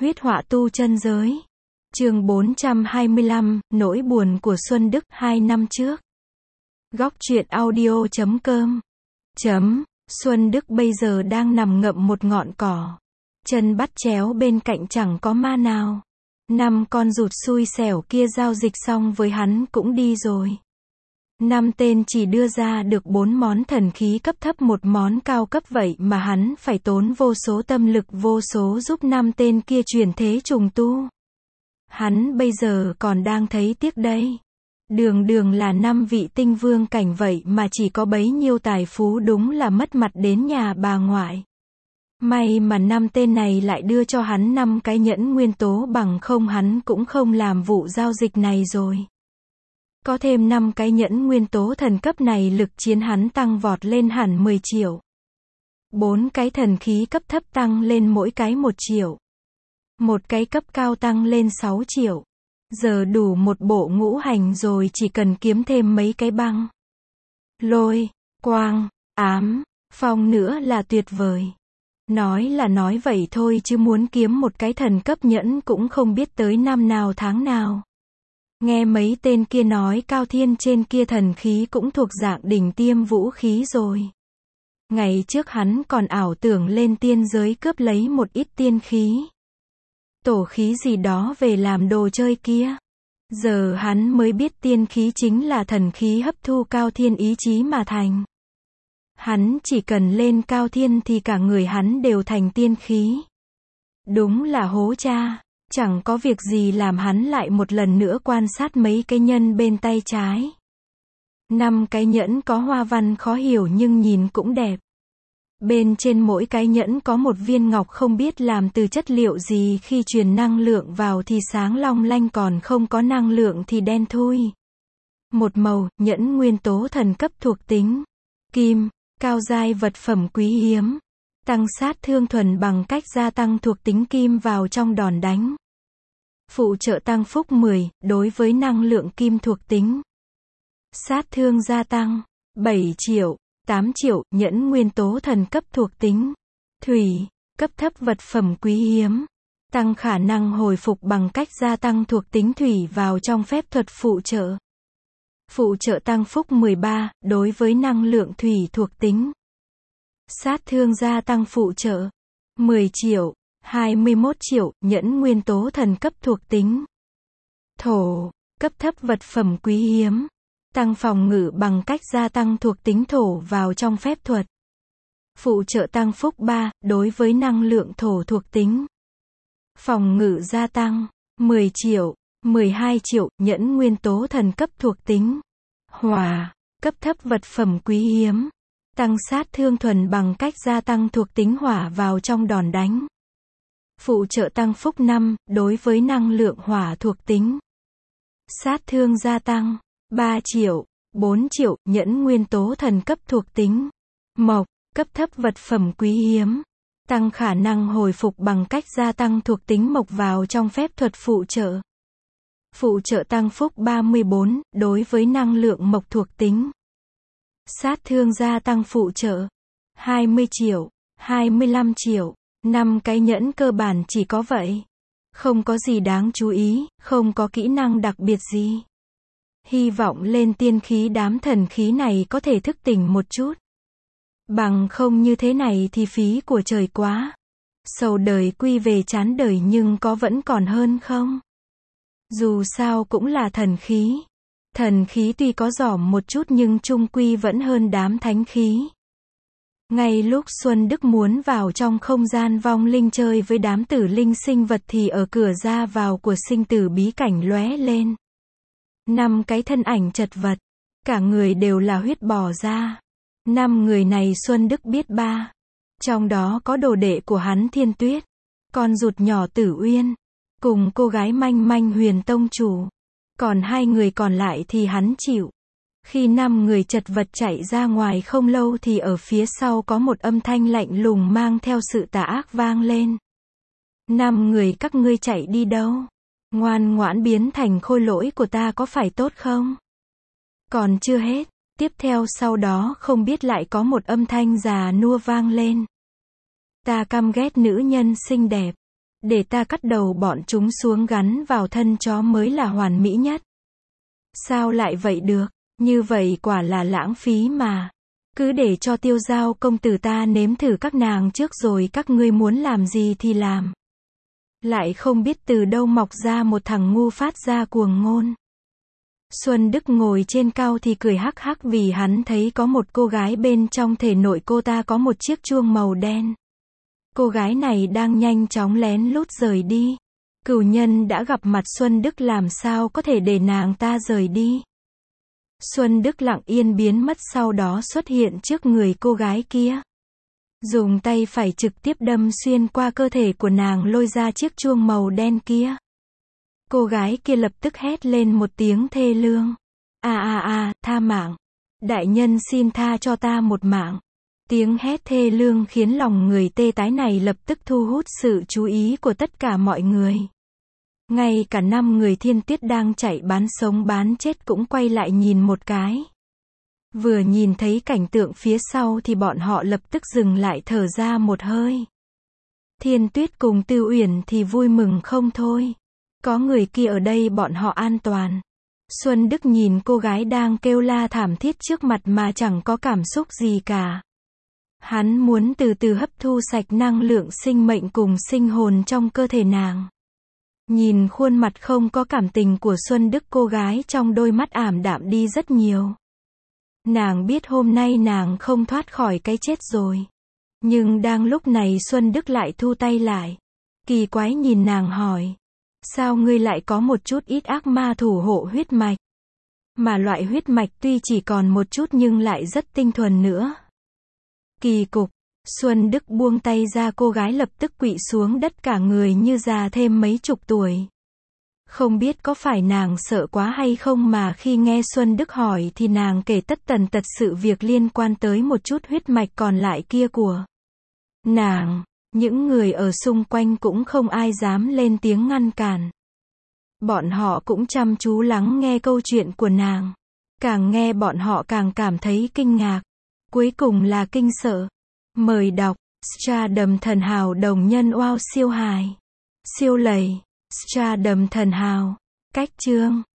Huyết họa tu chân giới. Chương 425, nỗi buồn của Xuân Đức 2 năm trước. Góc truyện audio.com. Xuân Đức bây giờ đang nằm ngậm một ngọn cỏ. Chân bắt chéo bên cạnh chẳng có ma nào. 5 con rụt xui xẻo kia giao dịch xong với hắn cũng đi rồi. 5 tên chỉ đưa ra được 4 món thần khí cấp thấp, một món cao cấp, vậy mà hắn phải tốn vô số tâm lực vô số giúp 5 tên kia chuyển thế trùng tu. Hắn bây giờ còn đang thấy tiếc đây. Đường đường là 5 vị tinh vương cảnh vậy mà chỉ có bấy nhiêu tài phú, đúng là mất mặt đến nhà bà ngoại. May mà 5 tên này lại đưa cho hắn 5 cái nhẫn nguyên tố, bằng không hắn cũng không làm vụ giao dịch này rồi. Có thêm 5 cái nhẫn nguyên tố thần cấp này, lực chiến hắn tăng vọt lên hẳn 10 triệu. 4 cái thần khí cấp thấp tăng lên mỗi cái 1 triệu. Một cái cấp cao tăng lên 6 triệu. Giờ đủ một bộ ngũ hành rồi, chỉ cần kiếm thêm mấy cái băng, lôi, quang, ám, phong nữa là tuyệt vời. Nói là nói vậy thôi chứ muốn kiếm một cái thần cấp nhẫn cũng không biết tới năm nào tháng nào. Nghe mấy tên kia nói Cao Thiên trên kia thần khí cũng thuộc dạng đỉnh tiêm vũ khí rồi. Ngày trước hắn còn ảo tưởng lên tiên giới cướp lấy một ít tiên khí, tổ khí gì đó về làm đồ chơi kia. Giờ hắn mới biết tiên khí chính là thần khí hấp thu Cao Thiên ý chí mà thành. Hắn chỉ cần lên Cao Thiên thì cả người hắn đều thành tiên khí. Đúng là hố cha. Chẳng có việc gì làm hắn lại một lần nữa quan sát mấy cái nhân bên tay trái. 5 cái nhẫn có hoa văn khó hiểu nhưng nhìn cũng đẹp. Bên trên mỗi cái nhẫn có một viên ngọc không biết làm từ chất liệu gì, khi truyền năng lượng vào thì sáng long lanh, còn không có năng lượng thì đen thui. Một màu, nhẫn nguyên tố thần cấp thuộc tính kim, cao giai vật phẩm quý hiếm. Tăng sát thương thuần bằng cách gia tăng thuộc tính kim vào trong đòn đánh. Phụ trợ tăng phúc 10, đối với năng lượng kim thuộc tính. Sát thương gia tăng 7 triệu, 8 triệu, nhẫn nguyên tố thần cấp thuộc tính thủy, cấp thấp vật phẩm quý hiếm. Tăng khả năng hồi phục bằng cách gia tăng thuộc tính thủy vào trong phép thuật phụ trợ. Phụ trợ tăng phúc 13, đối với năng lượng thủy thuộc tính. Sát thương gia tăng phụ trợ 10 triệu, 21 triệu, nhẫn nguyên tố thần cấp thuộc tính thổ, cấp thấp vật phẩm quý hiếm. Tăng phòng ngự bằng cách gia tăng thuộc tính thổ vào trong phép thuật. Phụ trợ tăng phúc 3, đối với năng lượng thổ thuộc tính. Phòng ngự gia tăng 10 triệu, 12 triệu, nhẫn nguyên tố thần cấp thuộc tính hỏa, cấp thấp vật phẩm quý hiếm. Tăng sát thương thuần bằng cách gia tăng thuộc tính hỏa vào trong đòn đánh. Phụ trợ tăng phúc 5, đối với năng lượng hỏa thuộc tính. Sát thương gia tăng 3 triệu, 4 triệu, nhẫn nguyên tố thần cấp thuộc tính mộc, cấp thấp vật phẩm quý hiếm. Tăng khả năng hồi phục bằng cách gia tăng thuộc tính mộc vào trong phép thuật phụ trợ. Phụ trợ tăng phúc 34, đối với năng lượng mộc thuộc tính. Sát thương gia tăng phụ trợ 20 triệu, 25 triệu. 5 cái nhẫn cơ bản chỉ có vậy. Không có gì đáng chú ý, không có kỹ năng đặc biệt gì. Hy vọng lên tiên khí đám thần khí này có thể thức tỉnh một chút. Bằng không như thế này thì phí của trời quá. Sầu đời quy về chán đời, nhưng có vẫn còn hơn không? Dù sao cũng là thần khí. Thần khí tuy có giỏm một chút nhưng chung quy vẫn hơn đám thánh khí. Ngay lúc Xuân Đức muốn vào trong không gian vong linh chơi với đám tử linh sinh vật thì ở cửa ra vào của sinh tử bí cảnh lóe lên 5 cái thân ảnh chật vật, cả người đều là huyết bò ra. 5 người này Xuân Đức biết 3. Trong đó có đồ đệ của hắn Thiên Tuyết, con rụt nhỏ Tử Uyên, cùng cô gái manh manh Huyền Tông Chủ. Còn 2 người còn lại thì hắn chịu. Khi 5 người chật vật chạy ra ngoài không lâu thì ở phía sau có một âm thanh lạnh lùng mang theo sự tà ác vang lên. 5 người các ngươi chạy đi đâu? Ngoan ngoãn biến thành khôi lỗi của ta có phải tốt không? Còn chưa hết, tiếp theo sau đó không biết lại có một âm thanh già nua vang lên. Ta căm ghét nữ nhân xinh đẹp. Để ta cắt đầu bọn chúng xuống gắn vào thân chó mới là hoàn mỹ nhất. Sao lại vậy được? Như vậy quả là lãng phí mà. Cứ để cho Tiêu Giao công tử ta nếm thử các nàng trước rồi các ngươi muốn làm gì thì làm. Lại không biết từ đâu mọc ra một thằng ngu phát ra cuồng ngôn. Xuân Đức ngồi trên cao thì cười hắc hắc vì hắn thấy có một cô gái bên trong thể nội cô ta có một chiếc chuông màu đen. Cô gái này đang nhanh chóng lén lút rời đi. Cửu nhân đã gặp mặt Xuân Đức làm sao có thể để nàng ta rời đi. Xuân Đức lặng yên biến mất sau đó xuất hiện trước người cô gái kia. Dùng tay phải trực tiếp đâm xuyên qua cơ thể của nàng lôi ra chiếc chuông màu đen kia. Cô gái kia lập tức hét lên một tiếng thê lương. Tha mạng. Đại nhân xin tha cho ta một mạng. Tiếng hét thê lương khiến lòng người tê tái này lập tức thu hút sự chú ý của tất cả mọi người. Ngay cả 5 người Thiên Tuyết đang chạy bán sống bán chết cũng quay lại nhìn một cái. Vừa nhìn thấy cảnh tượng phía sau thì bọn họ lập tức dừng lại thở ra một hơi. Thiên Tuyết cùng Tư Uyển thì vui mừng không thôi. Có người kia ở đây bọn họ an toàn. Xuân Đức nhìn cô gái đang kêu la thảm thiết trước mặt mà chẳng có cảm xúc gì cả. Hắn muốn từ từ hấp thu sạch năng lượng sinh mệnh cùng sinh hồn trong cơ thể nàng. Nhìn khuôn mặt không có cảm tình của Xuân Đức, cô gái trong đôi mắt ảm đạm đi rất nhiều. Nàng biết hôm nay nàng không thoát khỏi cái chết rồi. Nhưng đang lúc này Xuân Đức lại thu tay lại. Kỳ quái nhìn nàng hỏi. Sao ngươi lại có một chút ít ác ma thủ hộ huyết mạch? Mà loại huyết mạch tuy chỉ còn một chút nhưng lại rất tinh thuần nữa. Kỳ cục. Xuân Đức buông tay ra, cô gái lập tức quỵ xuống đất cả người như già thêm mấy chục tuổi. Không biết có phải nàng sợ quá hay không mà khi nghe Xuân Đức hỏi thì nàng kể tất tần tật sự việc liên quan tới một chút huyết mạch còn lại kia của nàng. Những người ở xung quanh cũng không ai dám lên tiếng ngăn cản. Bọn họ cũng chăm chú lắng nghe câu chuyện của nàng. Càng nghe bọn họ càng cảm thấy kinh ngạc. Cuối cùng là kinh sợ. Mời đọc. Stardom thần hào đồng nhân wow siêu hài. Siêu lầy. Stardom thần hào. Cách chương.